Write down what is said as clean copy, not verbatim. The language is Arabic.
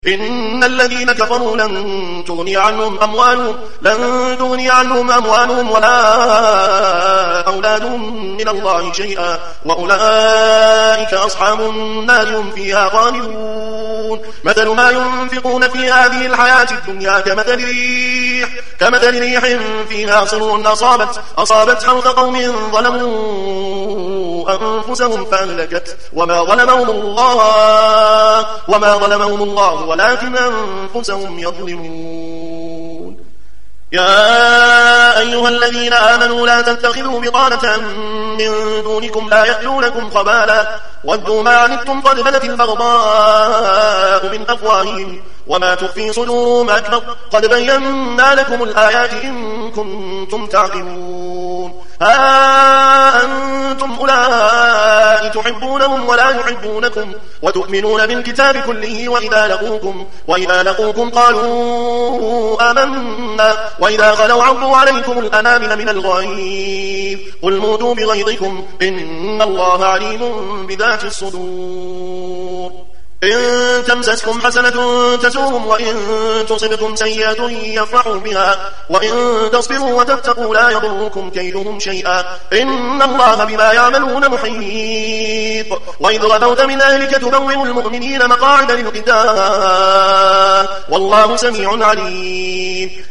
إن الذين كفروا لن تغني عنهم أموالهم ولا أولادهم من الله شيئا وأولئك أصحاب النار هم فيها خالدون. مثل ما ينفقون في هذه الحياة الدنيا كمثل ريح فيها صر أصابت حرث قوم ظلموا أنفسهم فأهلكت وما ظلمهم الله ولكن أنفسهم يظلمون. يا أيها الذين آمنوا لا تتخذوا بطانة من دونكم لا يألونكم خبالا ودوا ما عنتم قد بدت البغضاء من أفواههم وما تخفي صدورهم أكبر قد بينا لكم الآيات إن كنتم تعقلون. ها أنتم أولئك تحبونهم ولا يحبونكم وتؤمنون بالكتاب كله وإذا لقوكم قالوا آمنا وإذا خلوا عضوا عليكم الأنامل من الغيظ قل موتوا بغيظكم إن الله عليم بذات الصدور. إن تمسسكم حسنة تسوهم وإن تصبكم سيئة يفرحوا بها وإن تصبروا وتتقوا لا يضركم كيدهم شيئا إن الله بما يعملون محيط. وإذ غدوت من أهلك تبوئ المؤمنين مقاعد للقتال والله سميع عليم.